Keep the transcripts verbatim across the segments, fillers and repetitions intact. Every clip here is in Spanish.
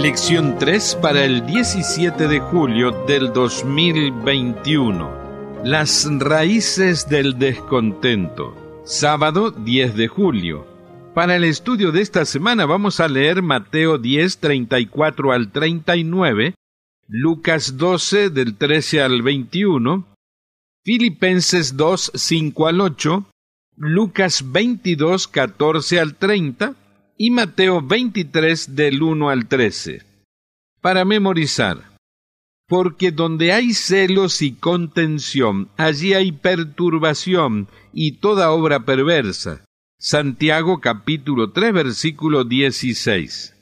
Lección tres para el diecisiete de julio del dos mil veintiuno. Las raíces del descontento. Sábado diez de julio. Para el estudio de esta semana vamos a leer Mateo diez, treinta y cuatro al treinta y nueve, Lucas doce, del trece al veintiuno, Filipenses dos, cinco al ocho, Lucas veintidós, catorce al treinta, y Mateo veintitrés del uno al trece. Para memorizar. Porque donde hay celos y contención, allí hay perturbación y toda obra perversa. Santiago capítulo tres, versículo dieciséis.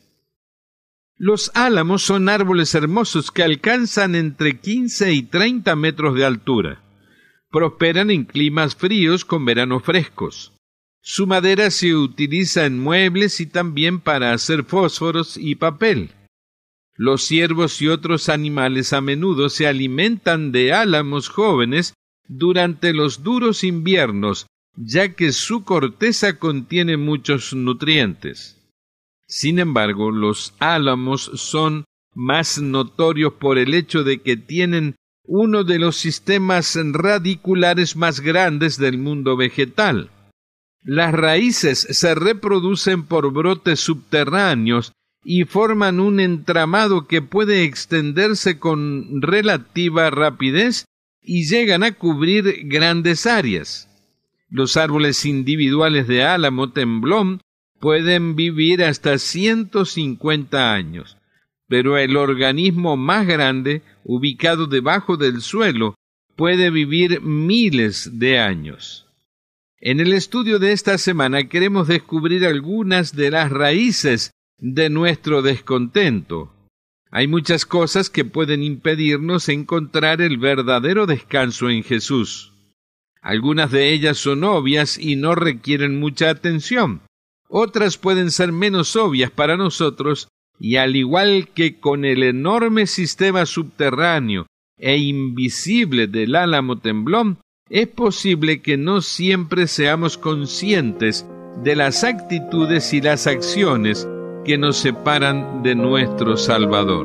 Los álamos son árboles hermosos que alcanzan entre quince y treinta metros de altura. Prosperan en climas fríos con veranos frescos. Su madera se utiliza en muebles y también para hacer fósforos y papel. Los ciervos y otros animales a menudo se alimentan de álamos jóvenes durante los duros inviernos, ya que su corteza contiene muchos nutrientes. Sin embargo, los álamos son más notorios por el hecho de que tienen uno de los sistemas radiculares más grandes del mundo vegetal. Las raíces se reproducen por brotes subterráneos y forman un entramado que puede extenderse con relativa rapidez y llegan a cubrir grandes áreas. Los árboles individuales de álamo temblón pueden vivir hasta ciento cincuenta años, pero el organismo más grande, ubicado debajo del suelo, puede vivir miles de años. En el estudio de esta semana queremos descubrir algunas de las raíces de nuestro descontento. Hay muchas cosas que pueden impedirnos encontrar el verdadero descanso en Jesús. Algunas de ellas son obvias y no requieren mucha atención. Otras pueden ser menos obvias para nosotros y al igual que con el enorme sistema subterráneo e invisible del álamo temblón, es posible que no siempre seamos conscientes de las actitudes y las acciones que nos separan de nuestro Salvador.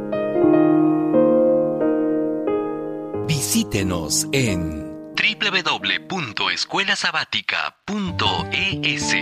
Visítenos en doble u doble u doble u punto escuela sabática punto e s.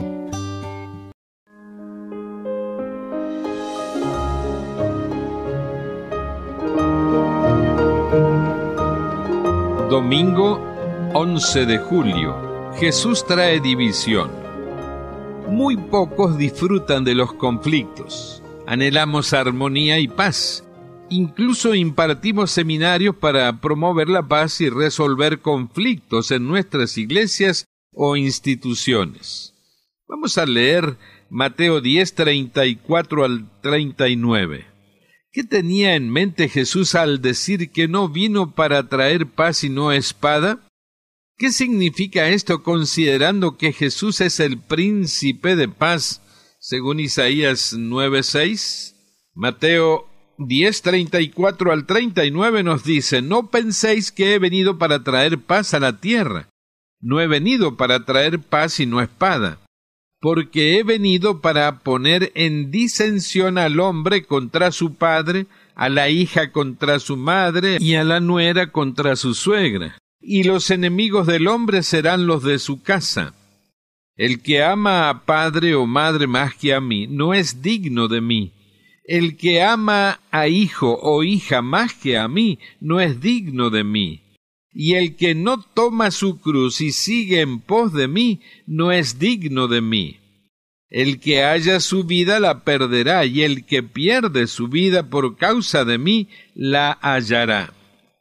Domingo once de julio. Jesús trae división. Muy pocos disfrutan de los conflictos. Anhelamos armonía y paz. Incluso impartimos seminarios para promover la paz y resolver conflictos en nuestras iglesias o instituciones. Vamos a leer Mateo diez, treinta y cuatro al treinta y nueve. ¿Qué tenía en mente Jesús al decir que no vino para traer paz y no espada? ¿Qué significa esto considerando que Jesús es el príncipe de paz, según Isaías nueve seis? Mateo diez, treinta y cuatro al treinta y nueve nos dice: No penséis que he venido para traer paz a la tierra. No he venido para traer paz y no espada, porque he venido para poner en disensión al hombre contra su padre, a la hija contra su madre y a la nuera contra su suegra. Y los enemigos del hombre serán los de su casa. El que ama a padre o madre más que a mí, no es digno de mí. El que ama a hijo o hija más que a mí, no es digno de mí. Y el que no toma su cruz y sigue en pos de mí, no es digno de mí. El que haya su vida la perderá, y el que pierde su vida por causa de mí, la hallará.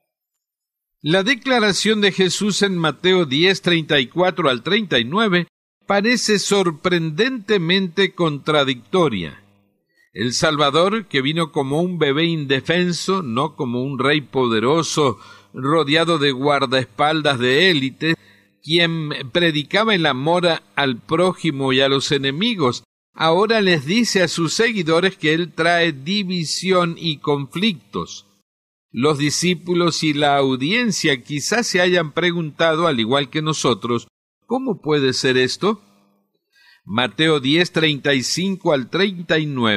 La declaración de Jesús en Mateo diez, treinta y cuatro al treinta y nueve parece sorprendentemente contradictoria. El Salvador, que vino como un bebé indefenso, no como un rey poderoso, rodeado de guardaespaldas de élite, quien predicaba el amor al prójimo y a los enemigos, ahora les dice a sus seguidores que él trae división y conflictos. Los discípulos y la audiencia quizás se hayan preguntado, al igual que nosotros, ¿cómo puede ser esto? Mateo diez, treinta y cinco al treinta y nueve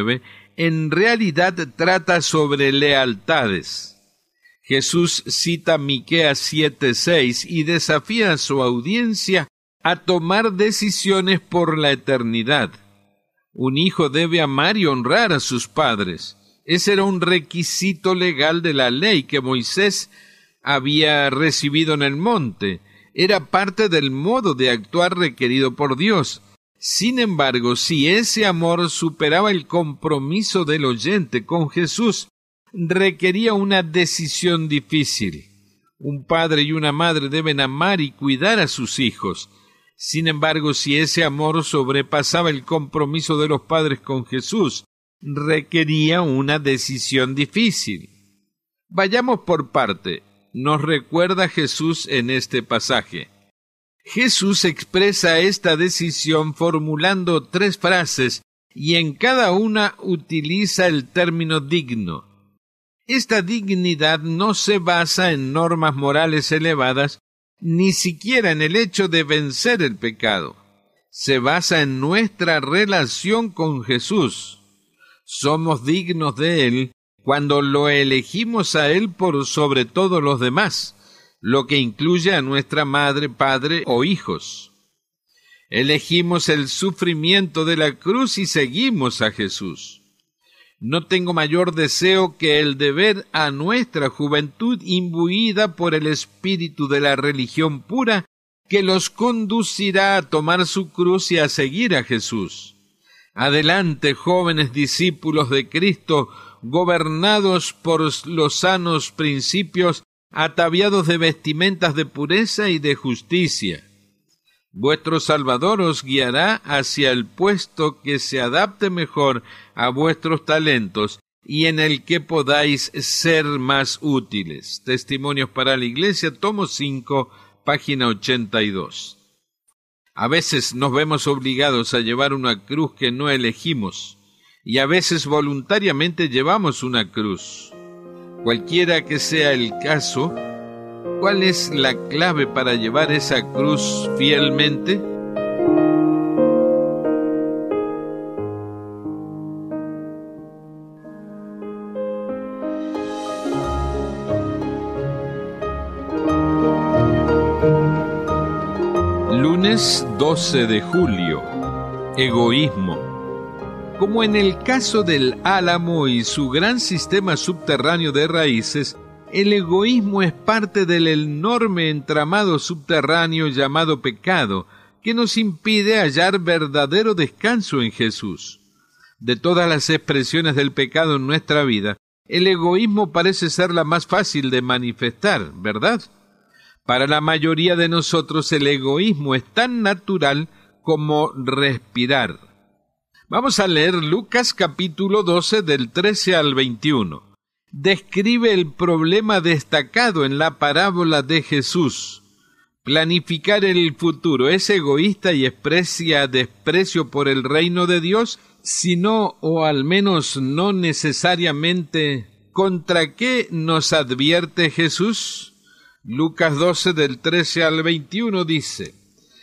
en realidad trata sobre lealtades. Jesús cita Miqueas siete seis y desafía a su audiencia a tomar decisiones por la eternidad. Un hijo debe amar y honrar a sus padres. Ese era un requisito legal de la ley que Moisés había recibido en el monte. Era parte del modo de actuar requerido por Dios. Sin embargo, si ese amor superaba el compromiso del oyente con Jesús, requería una decisión difícil. Un padre y una madre deben amar y cuidar a sus hijos. Sin embargo, si ese amor sobrepasaba el compromiso de los padres con Jesús, requería una decisión difícil. Vayamos por parte. Nos recuerda Jesús en este pasaje. Jesús expresa esta decisión formulando tres frases y en cada una utiliza el término digno. Esta dignidad no se basa en normas morales elevadas, ni siquiera en el hecho de vencer el pecado. Se basa en nuestra relación con Jesús. Somos dignos de Él cuando lo elegimos a Él por sobre todos los demás, lo que incluye a nuestra madre, padre o hijos. Elegimos el sufrimiento de la cruz y seguimos a Jesús. No tengo mayor deseo que el de ver a nuestra juventud imbuida por el espíritu de la religión pura que los conducirá a tomar su cruz y a seguir a Jesús. Adelante, jóvenes discípulos de Cristo, gobernados por los sanos principios, ataviados de vestimentas de pureza y de justicia. Vuestro Salvador os guiará hacia el puesto que se adapte mejor a vuestros talentos y en el que podáis ser más útiles. Testimonios para la Iglesia, tomo cinco, página ochenta y dos. A veces nos vemos obligados a llevar una cruz que no elegimos, y a veces voluntariamente llevamos una cruz. Cualquiera que sea el caso, ¿cuál es la clave para llevar esa cruz fielmente? Lunes doce de julio. Egoísmo. Como en el caso del álamo y su gran sistema subterráneo de raíces, el egoísmo es parte del enorme entramado subterráneo llamado pecado, que nos impide hallar verdadero descanso en Jesús. De todas las expresiones del pecado en nuestra vida, el egoísmo parece ser la más fácil de manifestar, ¿verdad? Para la mayoría de nosotros el egoísmo es tan natural como respirar. Vamos a leer Lucas capítulo doce del trece al veintiuno. Describe el problema destacado en la parábola de Jesús. Planificar el futuro es egoísta y expresia desprecio por el reino de Dios, sino, o al menos no necesariamente, ¿contra qué nos advierte Jesús? Lucas doce del trece al veintiuno dice: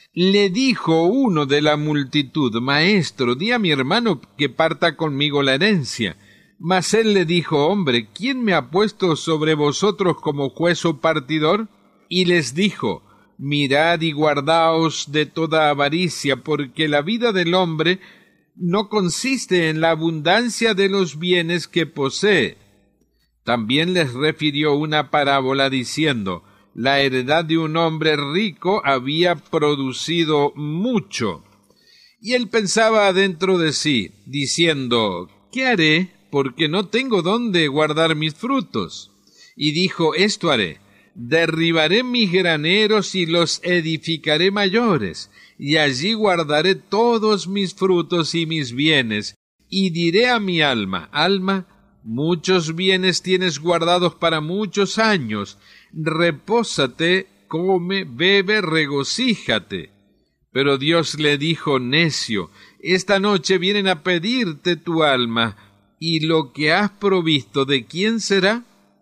Le dijo uno de la multitud: Maestro, di a mi hermano que parta conmigo la herencia. Mas él le dijo: Hombre, ¿quién me ha puesto sobre vosotros como juez o partidor? Y les dijo: Mirad y guardaos de toda avaricia, porque la vida del hombre no consiste en la abundancia de los bienes que posee. También les refirió una parábola diciendo: La heredad de un hombre rico había producido mucho. Y él pensaba dentro de sí, diciendo: ¿Qué haré? Porque no tengo dónde guardar mis frutos. Y dijo: Esto haré: derribaré mis graneros y los edificaré mayores, y allí guardaré todos mis frutos y mis bienes. Y diré a mi alma: Alma, muchos bienes tienes guardados para muchos años. Repósate, come, bebe, regocíjate. Pero Dios le dijo: Necio, esta noche vienen a pedirte tu alma, y lo que has provisto, ¿de quién será?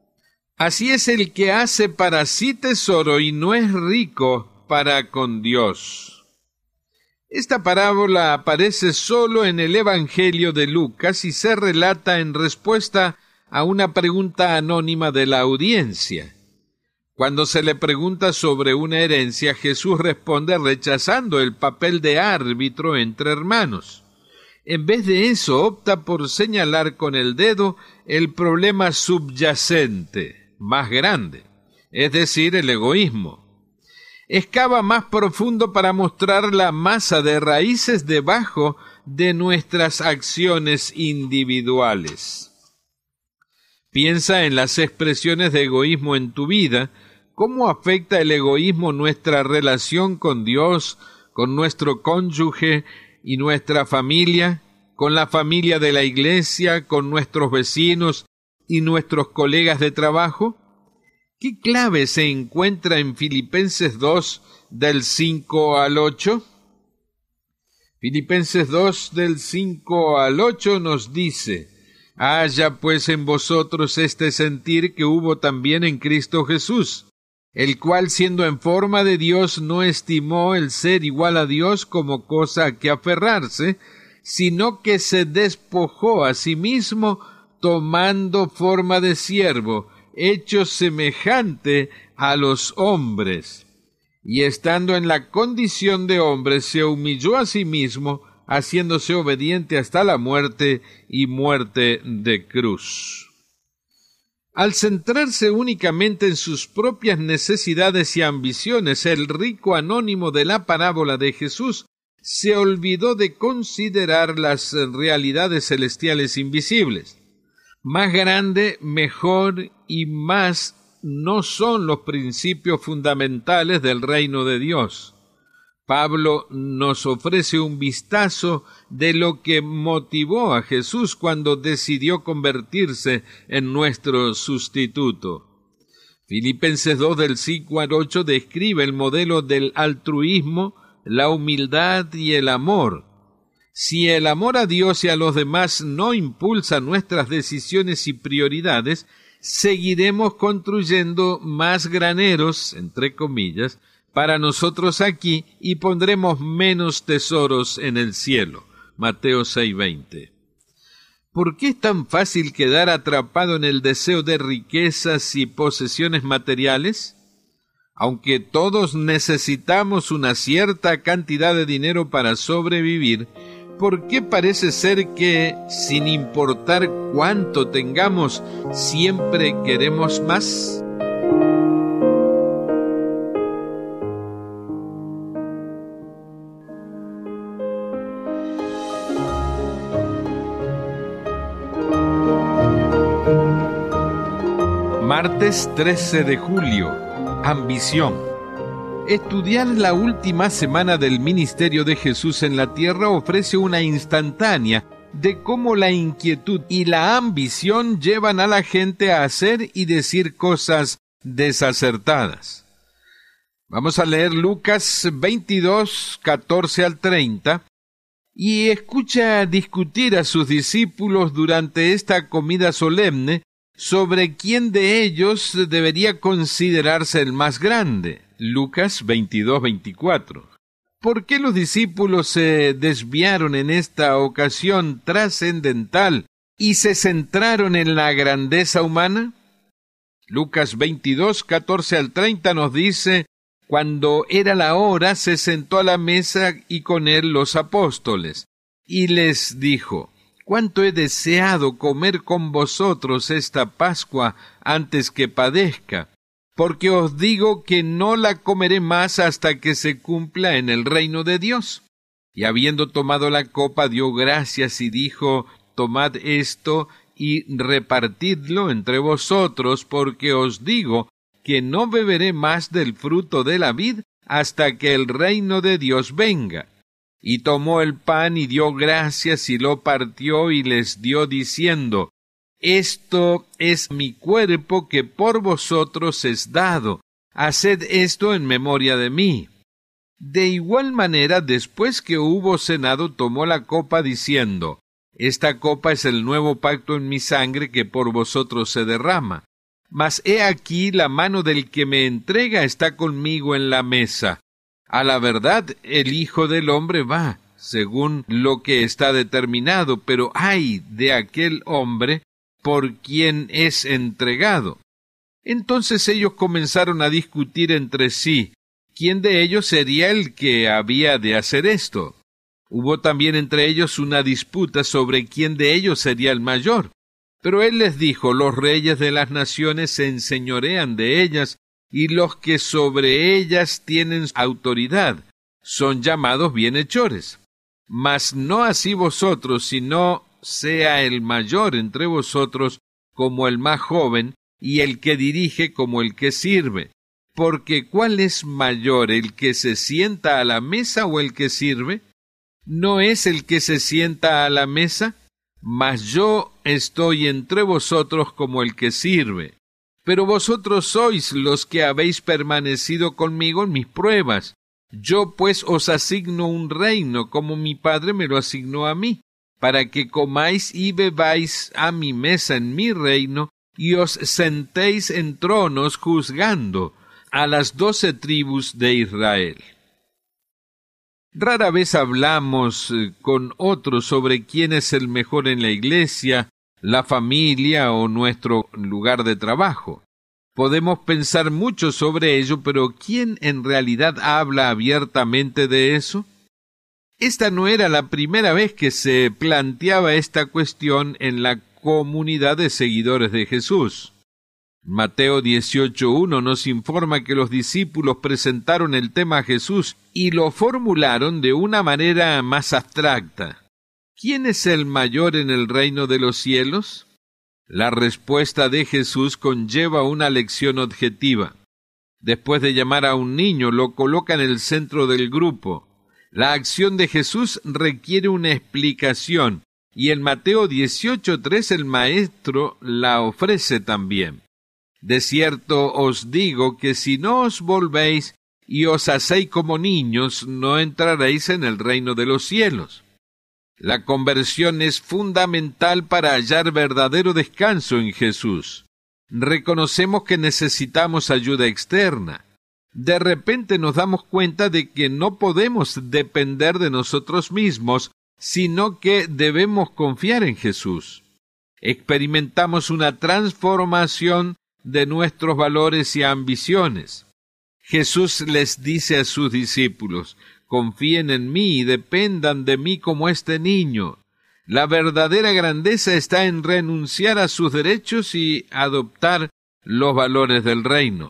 Así es el que hace para sí tesoro y no es rico para con Dios. Esta parábola aparece solo en el Evangelio de Lucas y se relata en respuesta a una pregunta anónima de la audiencia. Cuando se le pregunta sobre una herencia, Jesús responde rechazando el papel de árbitro entre hermanos. En vez de eso, opta por señalar con el dedo el problema subyacente, más grande, es decir, el egoísmo. Excava más profundo para mostrar la masa de raíces debajo de nuestras acciones individuales. Piensa en las expresiones de egoísmo en tu vida. ¿Cómo afecta el egoísmo nuestra relación con Dios, con nuestro cónyuge y nuestra familia, con la familia de la iglesia, con nuestros vecinos y nuestros colegas de trabajo? ¿Qué clave se encuentra en Filipenses dos, del cinco al ocho? Filipenses dos, del cinco al ocho nos dice: haya pues en vosotros este sentir que hubo también en Cristo Jesús, el cual siendo en forma de Dios no estimó el ser igual a Dios como cosa a que aferrarse, sino que se despojó a sí mismo, tomando forma de siervo, hecho semejante a los hombres, y estando en la condición de hombre, se humilló a sí mismo, haciéndose obediente hasta la muerte y muerte de cruz. Al centrarse únicamente en sus propias necesidades y ambiciones, el rico anónimo de la parábola de Jesús se olvidó de considerar las realidades celestiales invisibles. Más grande, mejor y más no son los principios fundamentales del reino de Dios. Pablo nos ofrece un vistazo de lo que motivó a Jesús cuando decidió convertirse en nuestro sustituto. Filipenses dos del cinco al ocho describe el modelo del altruismo, la humildad y el amor. Si el amor a Dios y a los demás no impulsa nuestras decisiones y prioridades, seguiremos construyendo más graneros, entre comillas, para nosotros aquí y pondremos menos tesoros en el cielo. Mateo seis veinte. ¿Por qué es tan fácil quedar atrapado en el deseo de riquezas y posesiones materiales? Aunque todos necesitamos una cierta cantidad de dinero para sobrevivir, ¿por qué parece ser que, sin importar cuánto tengamos, siempre queremos más? Martes trece de julio. Ambición. Estudiar la última semana del ministerio de Jesús en la tierra ofrece una instantánea de cómo la inquietud y la ambición llevan a la gente a hacer y decir cosas desacertadas. Vamos a leer Lucas veintidós, catorce al treinta, y escucha discutir a sus discípulos durante esta comida solemne sobre quién de ellos debería considerarse el más grande. Lucas veintidós, veinticuatro. ¿Por qué los discípulos se desviaron en esta ocasión trascendental y se centraron en la grandeza humana? Lucas veintidós, catorce al treinta nos dice: cuando era la hora, se sentó a la mesa y con él los apóstoles, y les dijo: cuánto he deseado comer con vosotros esta Pascua antes que padezca, porque os digo que no la comeré más hasta que se cumpla en el reino de Dios. Y habiendo tomado la copa, dio gracias y dijo: tomad esto y repartidlo entre vosotros, porque os digo que no beberé más del fruto de la vid hasta que el reino de Dios venga. Y tomó el pan y dio gracias y lo partió y les dio diciendo: esto es mi cuerpo que por vosotros es dado. Haced esto en memoria de mí. De igual manera, después que hubo cenado, tomó la copa diciendo: esta copa es el nuevo pacto en mi sangre que por vosotros se derrama. Mas he aquí la mano del que me entrega está conmigo en la mesa. A la verdad, el Hijo del Hombre va, según lo que está determinado, pero ay de aquel hombre por quien es entregado. Entonces ellos comenzaron a discutir entre sí quién de ellos sería el que había de hacer esto. Hubo también entre ellos una disputa sobre quién de ellos sería el mayor. Pero él les dijo: los reyes de las naciones se enseñorean de ellas, y los que sobre ellas tienen autoridad son llamados bienhechores. Mas no así vosotros, sino sea el mayor entre vosotros como el más joven, y el que dirige como el que sirve. Porque ¿cuál es mayor, el que se sienta a la mesa o el que sirve? ¿No es el que se sienta a la mesa? Mas yo estoy entre vosotros como el que sirve. Pero vosotros sois los que habéis permanecido conmigo en mis pruebas. Yo pues os asigno un reino, como mi Padre me lo asignó a mí, para que comáis y bebáis a mi mesa en mi reino, y os sentéis en tronos juzgando a las doce tribus de Israel. Rara vez hablamos con otros sobre quién es el mejor en la iglesia, la familia o nuestro lugar de trabajo. Podemos pensar mucho sobre ello, pero ¿quién en realidad habla abiertamente de eso? Esta no era la primera vez que se planteaba esta cuestión en la comunidad de seguidores de Jesús. Mateo dieciocho uno nos informa que los discípulos presentaron el tema a Jesús y lo formularon de una manera más abstracta. ¿Quién es el mayor en el reino de los cielos? La respuesta de Jesús conlleva una lección objetiva. Después de llamar a un niño, lo coloca en el centro del grupo. La acción de Jesús requiere una explicación, y en Mateo dieciocho tres el Maestro la ofrece también. De cierto os digo que si no os volvéis y os hacéis como niños, no entraréis en el reino de los cielos. La conversión es fundamental para hallar verdadero descanso en Jesús. Reconocemos que necesitamos ayuda externa. De repente nos damos cuenta de que no podemos depender de nosotros mismos, sino que debemos confiar en Jesús. Experimentamos una transformación de nuestros valores y ambiciones. Jesús les dice a sus discípulos: confíen en mí y dependan de mí como este niño. La verdadera grandeza está en renunciar a sus derechos y adoptar los valores del reino.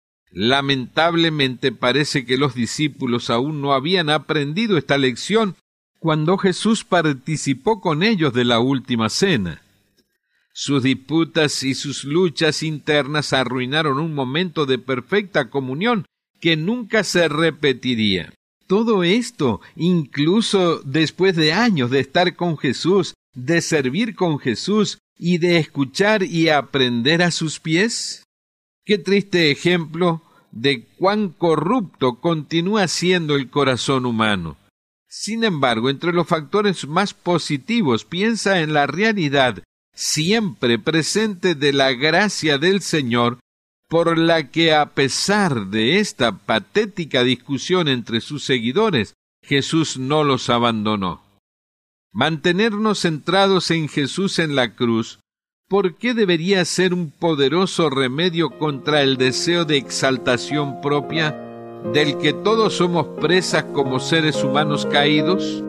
Lamentablemente parece que los discípulos aún no habían aprendido esta lección cuando Jesús participó con ellos de la última cena. Sus disputas y sus luchas internas arruinaron un momento de perfecta comunión que nunca se repetiría. Todo esto, incluso después de años de estar con Jesús, de servir con Jesús y de escuchar y aprender a sus pies. Qué triste ejemplo de cuán corrupto continúa siendo el corazón humano. Sin embargo, entre los factores más positivos, piensa en la realidad siempre presente de la gracia del Señor, por la que a pesar de esta patética discusión entre sus seguidores, Jesús no los abandonó. Mantenernos centrados en Jesús en la cruz, ¿por qué debería ser un poderoso remedio contra el deseo de exaltación propia, del que todos somos presas como seres humanos caídos?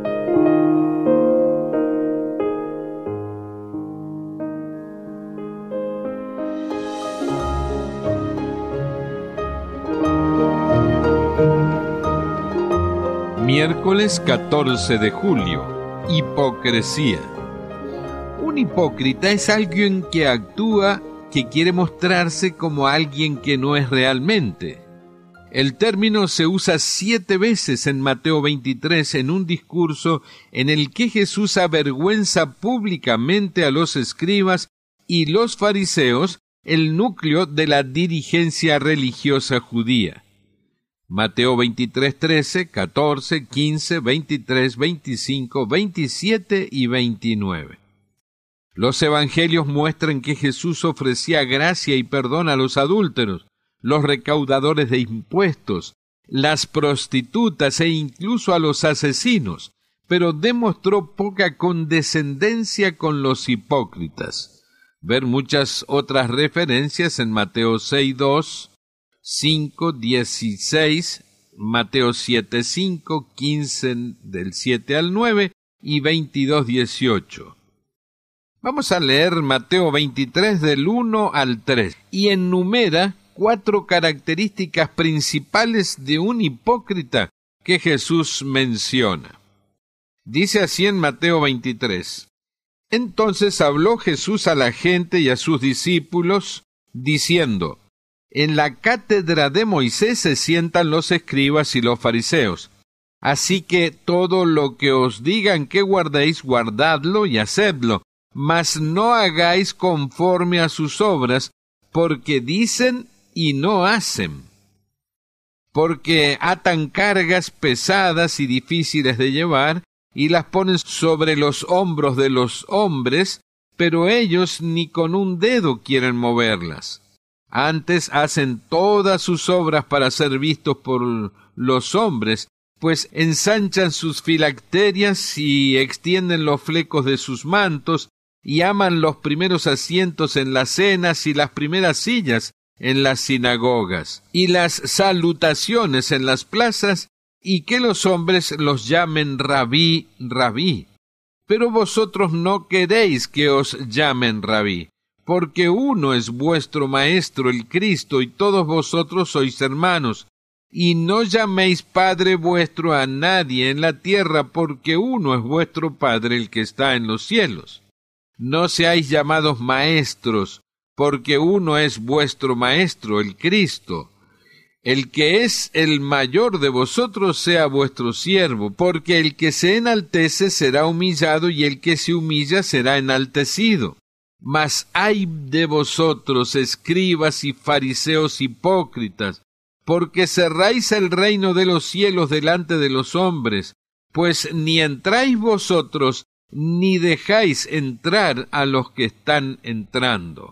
Miércoles catorce de julio. Hipocresía. Un hipócrita es alguien que actúa, que quiere mostrarse como alguien que no es realmente. El término se usa siete veces en Mateo veintitrés en un discurso en el que Jesús avergüenza públicamente a los escribas y los fariseos, el núcleo de la dirigencia religiosa judía. Mateo veintitrés, trece, catorce, quince, veintitrés, veinticinco, veintisiete y veintinueve. Los evangelios muestran que Jesús ofrecía gracia y perdón a los adúlteros, los recaudadores de impuestos, las prostitutas e incluso a los asesinos, pero demostró poca condescendencia con los hipócritas. Ver muchas otras referencias en Mateo seis dos, cinco, dieciséis, Mateo siete cinco, quince del siete al nueve y veintidós dieciocho. Vamos a leer Mateo veintitrés del uno al tres y enumera cuatro características principales de un hipócrita que Jesús menciona. Dice así en Mateo veintitrés: Entonces habló Jesús a la gente y a sus discípulos, diciendo: En la cátedra de Moisés se sientan los escribas y los fariseos. Así que todo lo que os digan que guardéis, guardadlo y hacedlo, mas no hagáis conforme a sus obras, porque dicen y no hacen. Porque atan cargas pesadas y difíciles de llevar, y las ponen sobre los hombros de los hombres, pero ellos ni con un dedo quieren moverlas. Antes hacen todas sus obras para ser vistos por los hombres, pues ensanchan sus filacterias y extienden los flecos de sus mantos, y aman los primeros asientos en las cenas y las primeras sillas en las sinagogas, y las salutaciones en las plazas, y que los hombres los llamen rabí, rabí. Pero vosotros no queréis que os llamen rabí, porque uno es vuestro Maestro, el Cristo, y todos vosotros sois hermanos. Y no llaméis Padre vuestro a nadie en la tierra, porque uno es vuestro Padre, el que está en los cielos. No seáis llamados maestros, porque uno es vuestro Maestro, el Cristo. El que es el mayor de vosotros sea vuestro siervo, porque el que se enaltece será humillado, y el que se humilla será enaltecido. Mas ay de vosotros, escribas y fariseos hipócritas, porque cerráis el reino de los cielos delante de los hombres, pues ni entráis vosotros, ni dejáis entrar a los que están entrando.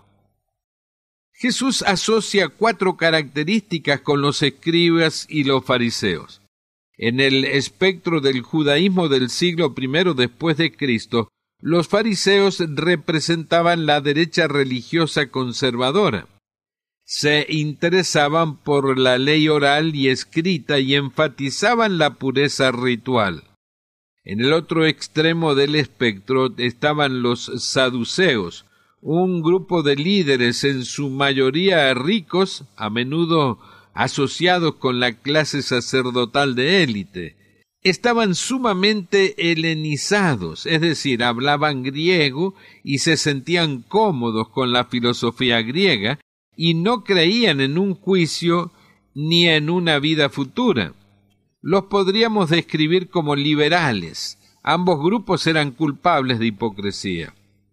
Jesús asocia cuatro características con los escribas y los fariseos. En el espectro del judaísmo del siglo primero después de Cristo, los fariseos representaban la derecha religiosa conservadora. Se interesaban por la ley oral y escrita y enfatizaban la pureza ritual. En el otro extremo del espectro estaban los saduceos, un grupo de líderes en su mayoría ricos, a menudo asociados con la clase sacerdotal de élite. Estaban sumamente helenizados, es decir, hablaban griego y se sentían cómodos con la filosofía griega, y no creían en un juicio ni en una vida futura. Los podríamos describir como liberales. Ambos grupos eran culpables de hipocresía.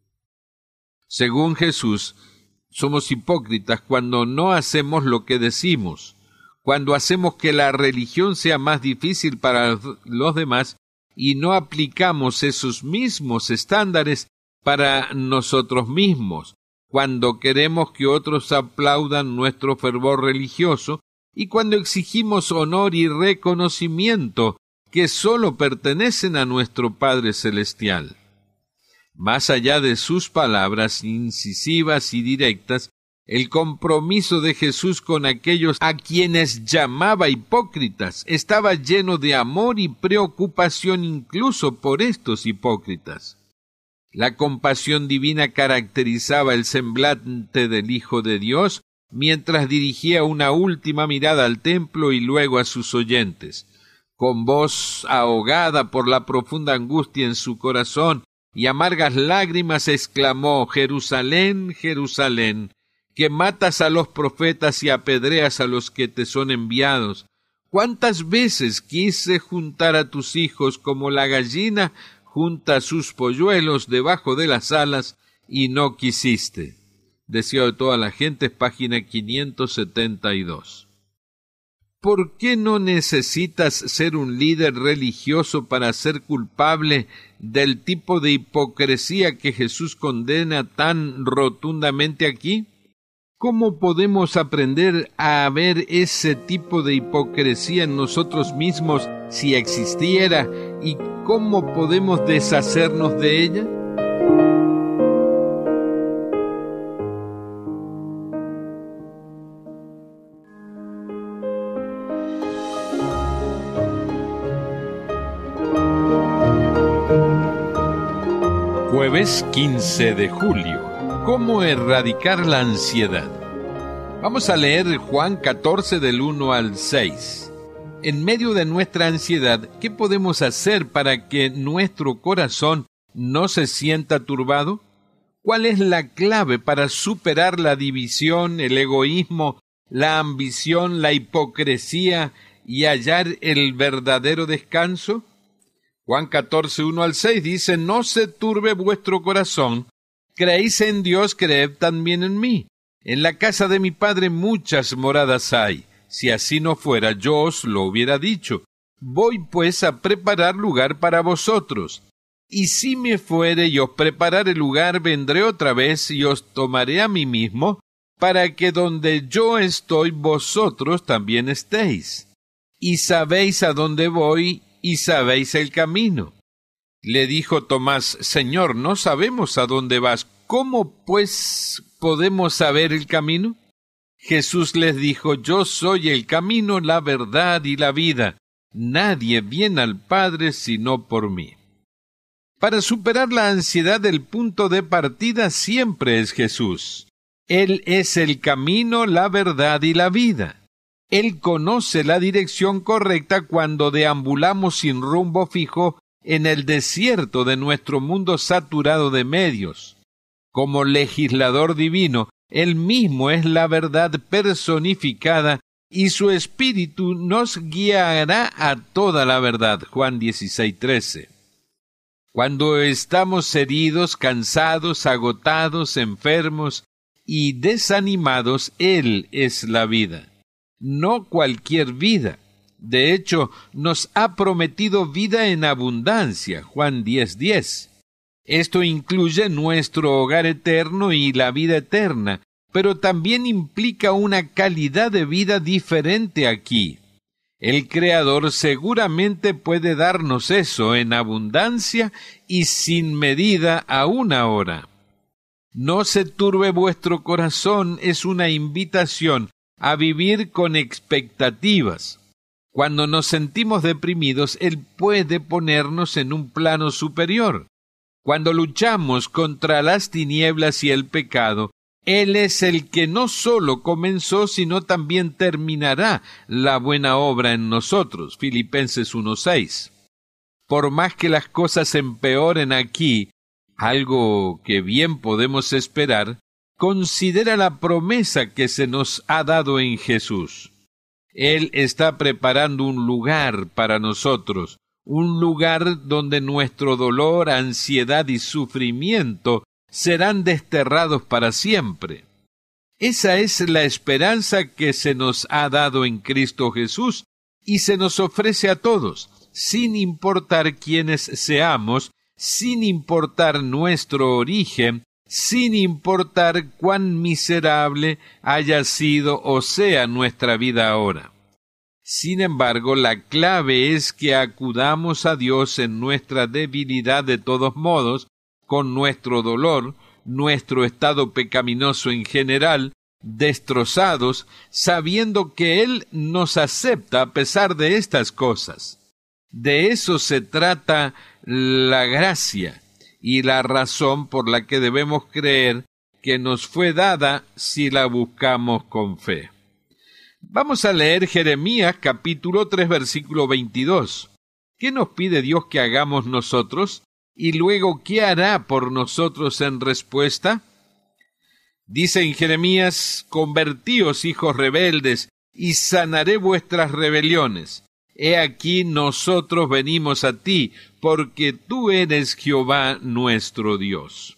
Según Jesús, somos hipócritas cuando no hacemos lo que decimos, cuando hacemos que la religión sea más difícil para los demás y no aplicamos esos mismos estándares para nosotros mismos, cuando queremos que otros aplaudan nuestro fervor religioso y cuando exigimos honor y reconocimiento que sólo pertenecen a nuestro Padre Celestial. Más allá de sus palabras incisivas y directas, el compromiso de Jesús con aquellos a quienes llamaba hipócritas estaba lleno de amor y preocupación incluso por estos hipócritas. La compasión divina caracterizaba el semblante del Hijo de Dios mientras dirigía una última mirada al templo y luego a sus oyentes. Con voz ahogada por la profunda angustia en su corazón y amargas lágrimas exclamó: Jerusalén, Jerusalén, que matas a los profetas y apedreas a los que te son enviados. ¿Cuántas veces quise juntar a tus hijos como la gallina junta sus polluelos debajo de las alas y no quisiste? Deseo de toda la gente, página quinientos setenta y dos. ¿Por qué no necesitas ser un líder religioso para ser culpable del tipo de hipocresía que Jesús condena tan rotundamente aquí? ¿Cómo podemos aprender a ver ese tipo de hipocresía en nosotros mismos si existiera? ¿Y cómo podemos deshacernos de ella? Jueves quince de julio. ¿Cómo erradicar la ansiedad? Vamos a leer Juan catorce del uno al seis. En medio de nuestra ansiedad, ¿qué podemos hacer para que nuestro corazón no se sienta turbado? ¿Cuál es la clave para superar la división, el egoísmo, la ambición, la hipocresía y hallar el verdadero descanso? Juan catorce, uno al seis dice: No se turbe vuestro corazón, creéis en Dios, creed también en mí. En la casa de mi Padre muchas moradas hay. Si así no fuera, yo os lo hubiera dicho. Voy pues a preparar lugar para vosotros. Y si me fuere y os preparare lugar, vendré otra vez y os tomaré a mí mismo, para que donde yo estoy, vosotros también estéis. Y sabéis a dónde voy, y sabéis el camino. Le dijo Tomás: Señor, no sabemos a dónde vas. ¿Cómo, pues, podemos saber el camino? Jesús les dijo: Yo soy el camino, la verdad y la vida. Nadie viene al Padre sino por mí. Para superar la ansiedad, el punto de partida siempre es Jesús. Él es el camino, la verdad y la vida. Él conoce la dirección correcta cuando deambulamos sin rumbo fijo en el desierto de nuestro mundo saturado de medios. Como legislador divino, Él mismo es la verdad personificada y su Espíritu nos guiará a toda la verdad. Juan dieciséis, trece. Cuando estamos heridos, cansados, agotados, enfermos y desanimados, Él es la vida. No cualquier vida. De hecho, nos ha prometido vida en abundancia. Juan diez, diez. Esto incluye nuestro hogar eterno y la vida eterna, pero también implica una calidad de vida diferente aquí. El Creador seguramente puede darnos eso en abundancia y sin medida aún ahora. No se turbe vuestro corazón es una invitación a vivir con expectativas. Cuando nos sentimos deprimidos, Él puede ponernos en un plano superior. Cuando luchamos contra las tinieblas y el pecado, Él es el que no solo comenzó, sino también terminará la buena obra en nosotros. Filipenses uno, seis. Por más que las cosas empeoren aquí, algo que bien podemos esperar, considera la promesa que se nos ha dado en Jesús. Él está preparando un lugar para nosotros, un lugar donde nuestro dolor, ansiedad y sufrimiento serán desterrados para siempre. Esa es la esperanza que se nos ha dado en Cristo Jesús y se nos ofrece a todos, sin importar quiénes seamos, sin importar nuestro origen, sin importar cuán miserable haya sido o sea nuestra vida ahora. Sin embargo, la clave es que acudamos a Dios en nuestra debilidad de todos modos, con nuestro dolor, nuestro estado pecaminoso en general, destrozados, sabiendo que Él nos acepta a pesar de estas cosas. De eso se trata la gracia y la razón por la que debemos creer que nos fue dada si la buscamos con fe. Vamos a leer Jeremías capítulo tres, versículo veintidós. ¿Qué nos pide Dios que hagamos nosotros? Y luego, ¿qué hará por nosotros en respuesta? Dice en Jeremías: Convertíos, hijos rebeldes, y sanaré vuestras rebeliones. He aquí nosotros venimos a ti, porque tú eres Jehová nuestro Dios.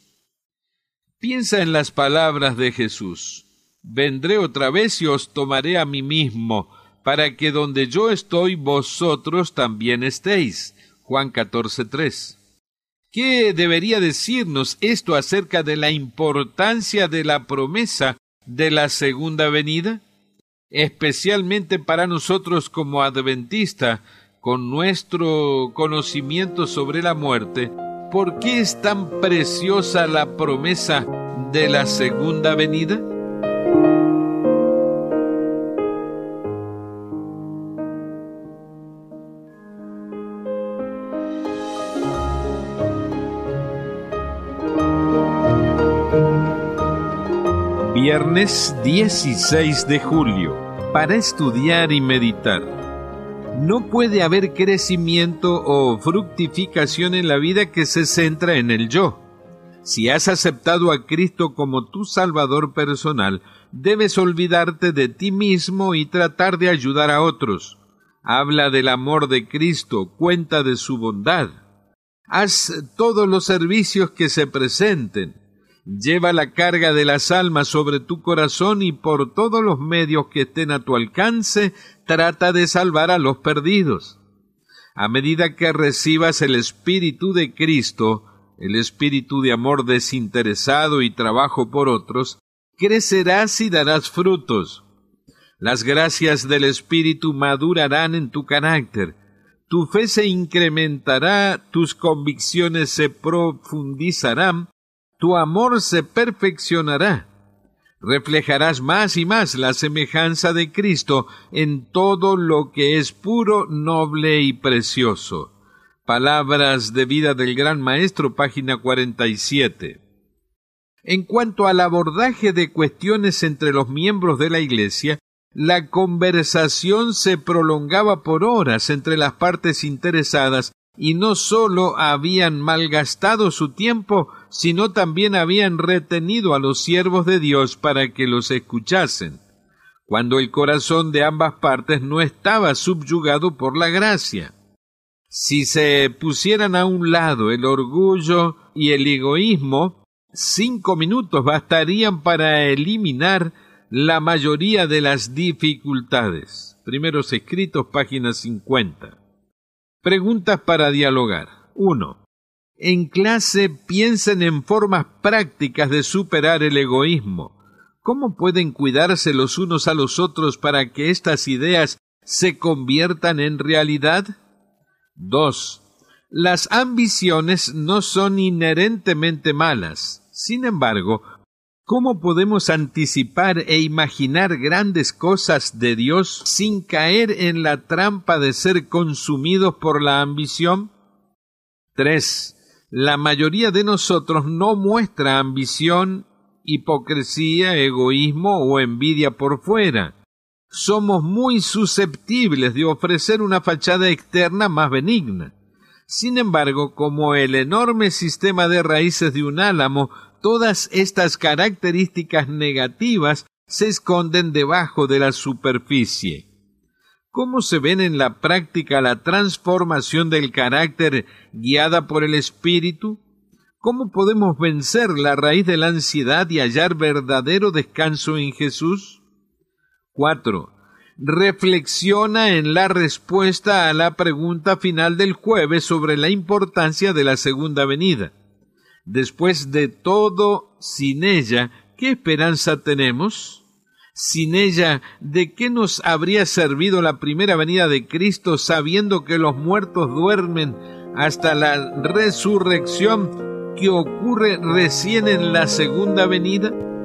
Piensa en las palabras de Jesús. Vendré otra vez y os tomaré a mí mismo, para que donde yo estoy vosotros también estéis. Juan catorce, tres. ¿Qué debería decirnos esto acerca de la importancia de la promesa de la segunda venida? Especialmente para nosotros como adventistas, con nuestro conocimiento sobre la muerte, ¿por qué es tan preciosa la promesa de la segunda venida? Viernes dieciséis de julio, para estudiar y meditar. No puede haber crecimiento o fructificación en la vida que se centra en el yo. Si has aceptado a Cristo como tu Salvador personal, debes olvidarte de ti mismo y tratar de ayudar a otros. Habla del amor de Cristo, cuenta de su bondad. Haz todos los servicios que se presenten. Lleva la carga de las almas sobre tu corazón y por todos los medios que estén a tu alcance, trata de salvar a los perdidos. A medida que recibas el Espíritu de Cristo, el espíritu de amor desinteresado y trabajo por otros, crecerás y darás frutos. Las gracias del Espíritu madurarán en tu carácter. Tu fe se incrementará, tus convicciones se profundizarán, tu amor se perfeccionará. Reflejarás más y más la semejanza de Cristo en todo lo que es puro, noble y precioso. Palabras de vida del Gran Maestro, página cuarenta y siete. En cuanto al abordaje de cuestiones entre los miembros de la Iglesia, la conversación se prolongaba por horas entre las partes interesadas y no sólo habían malgastado su tiempo, sino también habían retenido a los siervos de Dios para que los escuchasen, cuando el corazón de ambas partes no estaba subyugado por la gracia. Si se pusieran a un lado el orgullo y el egoísmo, cinco minutos bastarían para eliminar la mayoría de las dificultades. Primeros Escritos, página cincuenta. Preguntas para dialogar. uno. En clase piensen en formas prácticas de superar el egoísmo. ¿Cómo pueden cuidarse los unos a los otros para que estas ideas se conviertan en realidad? dos. Las ambiciones no son inherentemente malas. Sin embargo, ¿cómo podemos anticipar e imaginar grandes cosas de Dios sin caer en la trampa de ser consumidos por la ambición? tres. La mayoría de nosotros no muestra ambición, hipocresía, egoísmo o envidia por fuera. Somos muy susceptibles de ofrecer una fachada externa más benigna. Sin embargo, como el enorme sistema de raíces de un álamo, todas estas características negativas se esconden debajo de la superficie. ¿Cómo se ven en la práctica la transformación del carácter guiada por el Espíritu? ¿Cómo podemos vencer la raíz de la ansiedad y hallar verdadero descanso en Jesús? cuatro. Reflexiona en la respuesta a la pregunta final del jueves sobre la importancia de la segunda venida. Después de todo, sin ella, ¿qué esperanza tenemos? Sin ella, ¿de qué nos habría servido la primera venida de Cristo sabiendo que los muertos duermen hasta la resurrección que ocurre recién en la segunda venida?